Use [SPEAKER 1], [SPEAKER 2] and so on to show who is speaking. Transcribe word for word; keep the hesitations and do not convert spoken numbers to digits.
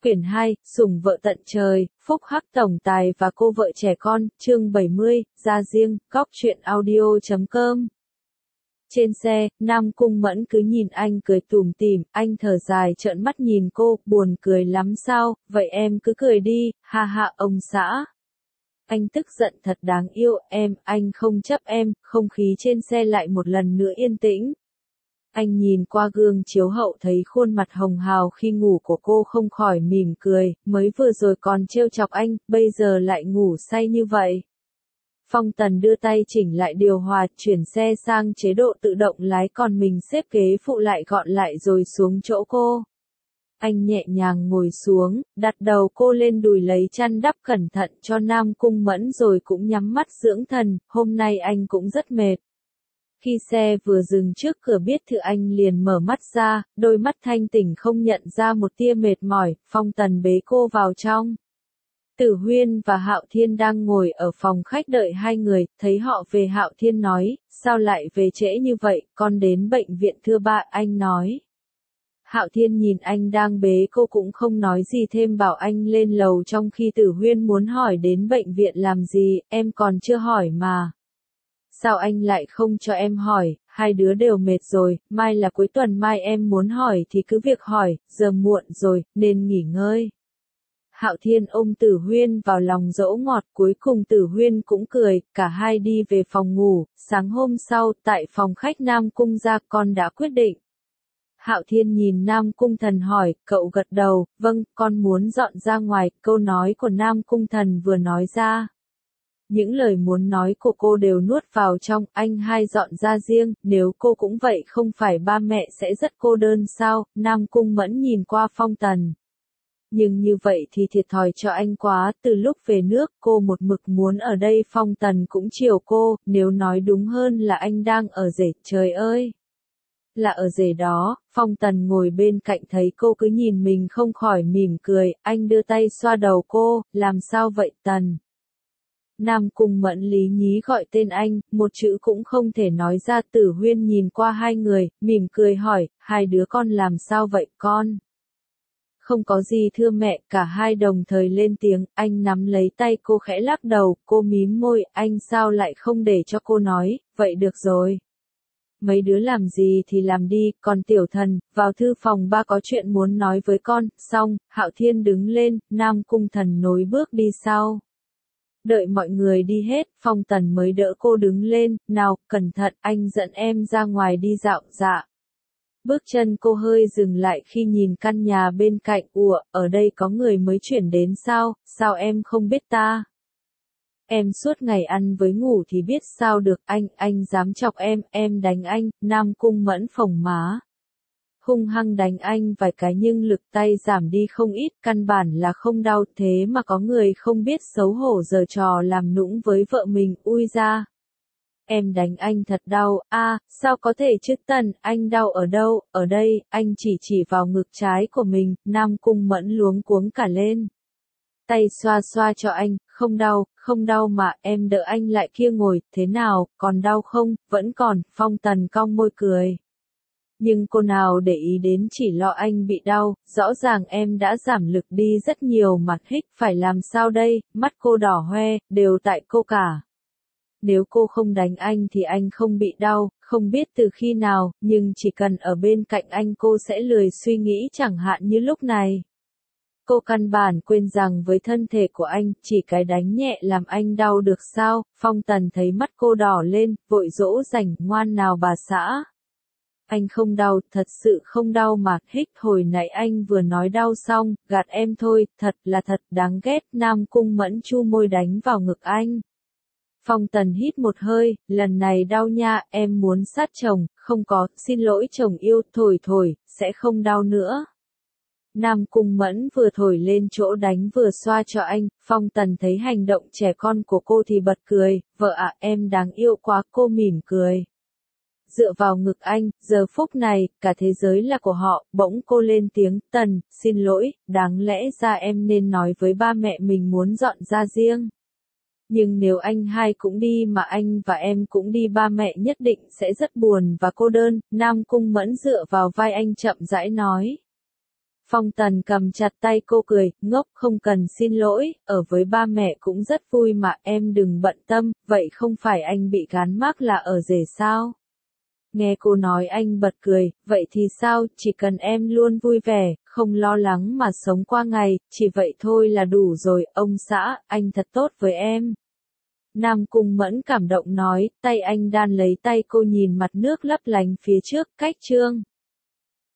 [SPEAKER 1] Quyển hai, Sủng vợ tận trời, Phúc Hắc tổng tài và cô vợ trẻ con, chương bảy mươi, ra riêng, góc truyện audio chấm com. Trên xe, Nam Cung Mẫn cứ nhìn anh cười tủm tỉm, anh thở dài trợn mắt nhìn cô, buồn cười lắm sao, vậy em cứ cười đi, ha ha ông xã. Anh tức giận thật đáng yêu, em, anh không chấp em, không khí trên xe lại một lần nữa yên tĩnh. Anh nhìn qua gương chiếu hậu thấy khuôn mặt hồng hào khi ngủ của cô không khỏi mỉm cười, mới vừa rồi còn trêu chọc anh, bây giờ lại ngủ say như vậy. Phong Tần đưa tay chỉnh lại điều hòa, chuyển xe sang chế độ tự động lái còn mình xếp ghế phụ lại gọn lại rồi xuống chỗ cô. Anh nhẹ nhàng ngồi xuống, đặt đầu cô lên đùi lấy chăn đắp cẩn thận cho Nam Cung Mẫn rồi cũng nhắm mắt dưỡng thần, hôm nay anh cũng rất mệt. Khi xe vừa dừng trước cửa biệt thự anh liền mở mắt ra, đôi mắt thanh tỉnh không nhận ra một tia mệt mỏi, Phong Tần bế cô vào trong. Tử Huyên và Hạo Thiên đang ngồi ở phòng khách đợi hai người, thấy họ về Hạo Thiên nói, sao lại về trễ như vậy, con đến bệnh viện thưa ba, anh nói. Hạo Thiên nhìn anh đang bế cô cũng không nói gì thêm bảo anh lên lầu trong khi Tử Huyên muốn hỏi đến bệnh viện làm gì, em còn chưa hỏi mà. Sao anh lại không cho em hỏi, hai đứa đều mệt rồi, mai là cuối tuần mai em muốn hỏi thì cứ việc hỏi, giờ muộn rồi, nên nghỉ ngơi. Hạo Thiên ôm Tử Huyên vào lòng dỗ ngọt, cuối cùng Tử Huyên cũng cười, cả hai đi về phòng ngủ, sáng hôm sau, tại phòng khách Nam Cung gia con đã quyết định. Hạo Thiên nhìn Nam Cung Thần hỏi, cậu gật đầu, vâng, con muốn dọn ra ngoài, câu nói của Nam Cung Thần vừa nói ra. Những lời muốn nói của cô đều nuốt vào trong, anh hai dọn ra riêng, nếu cô cũng vậy không phải ba mẹ sẽ rất cô đơn sao, Nam Cung Mẫn nhìn qua Phong Tần. Nhưng như vậy thì thiệt thòi cho anh quá, từ lúc về nước cô một mực muốn ở đây Phong Tần cũng chiều cô, nếu nói đúng hơn là anh đang ở rể, trời ơi. Là ở rể đó, Phong Tần ngồi bên cạnh thấy cô cứ nhìn mình không khỏi mỉm cười, anh đưa tay xoa đầu cô, làm sao vậy Tần? Nam Cung Mẫn lý nhí gọi tên anh, một chữ cũng không thể nói ra. Tử Huyên nhìn qua hai người, mỉm cười hỏi, hai đứa con làm sao vậy con? Không có gì thưa mẹ, cả hai đồng thời lên tiếng, anh nắm lấy tay cô khẽ lắc đầu, cô mím môi, anh sao lại không để cho cô nói, vậy được rồi. Mấy đứa làm gì thì làm đi, còn Tiểu Thần, vào thư phòng ba có chuyện muốn nói với con, xong, Hạo Thiên đứng lên, Nam Cung Thần nối bước đi sau. Đợi mọi người đi hết, Phong Tần mới đỡ cô đứng lên, nào, cẩn thận, anh dẫn em ra ngoài đi dạo, dạ. Bước chân cô hơi dừng lại khi nhìn căn nhà bên cạnh, ủa, ở đây có người mới chuyển đến sao, sao em không biết ta? Em suốt ngày ăn với ngủ thì biết sao được, anh, anh dám chọc em, em đánh anh, Nam Cung Mẫn phồng má. Hung hăng đánh anh vài cái nhưng lực tay giảm đi không ít, căn bản là không đau, thế mà có người không biết xấu hổ giở trò làm nũng với vợ mình, ui ra. Em đánh anh thật đau, a, à, sao có thể chứ Tần, anh đau ở đâu, ở đây, anh chỉ chỉ vào ngực trái của mình, Nam Cung Mẫn luống cuống cả lên. Tay xoa xoa cho anh, không đau, không đau mà, em đỡ anh lại kia ngồi, thế nào, còn đau không, vẫn còn, Phong Tần cong môi cười. Nhưng cô nào để ý đến chỉ lo anh bị đau, rõ ràng em đã giảm lực đi rất nhiều mà hích, phải làm sao đây, mắt cô đỏ hoe, đều tại cô cả. Nếu cô không đánh anh thì anh không bị đau, không biết từ khi nào, nhưng chỉ cần ở bên cạnh anh cô sẽ lười suy nghĩ chẳng hạn như lúc này. Cô căn bản quên rằng với thân thể của anh, chỉ cái đánh nhẹ làm anh đau được sao, Phong Tần thấy mắt cô đỏ lên, vội dỗ dành, ngoan nào bà xã. Anh không đau, thật sự không đau mà, hích, hồi nãy anh vừa nói đau xong, gạt em thôi, thật là thật đáng ghét, Nam Cung Mẫn chu môi đánh vào ngực anh. Phong Tần hít một hơi, lần này đau nha, em muốn sát chồng, không có, xin lỗi chồng yêu, thổi thổi, sẽ không đau nữa. Nam Cung Mẫn vừa thổi lên chỗ đánh vừa xoa cho anh, Phong Tần thấy hành động trẻ con của cô thì bật cười, vợ ạ, em đáng yêu quá, cô mỉm cười. Dựa vào ngực anh, giờ phút này, cả thế giới là của họ, bỗng cô lên tiếng, Tần, xin lỗi, đáng lẽ ra em nên nói với ba mẹ mình muốn dọn ra riêng. Nhưng nếu anh hai cũng đi mà anh và em cũng đi ba mẹ nhất định sẽ rất buồn và cô đơn, Nam Cung Mẫn dựa vào vai anh chậm rãi nói. Phong Tần cầm chặt tay cô cười, ngốc không cần xin lỗi, ở với ba mẹ cũng rất vui mà em đừng bận tâm, vậy không phải anh bị gán mác là ở rể sao? Nghe cô nói anh bật cười, vậy thì sao, chỉ cần em luôn vui vẻ, không lo lắng mà sống qua ngày, chỉ vậy thôi là đủ rồi, ông xã, anh thật tốt với em. Nam Cung Mẫn cảm động nói, tay anh đan lấy tay cô nhìn mặt nước lấp lánh phía trước, cách Trương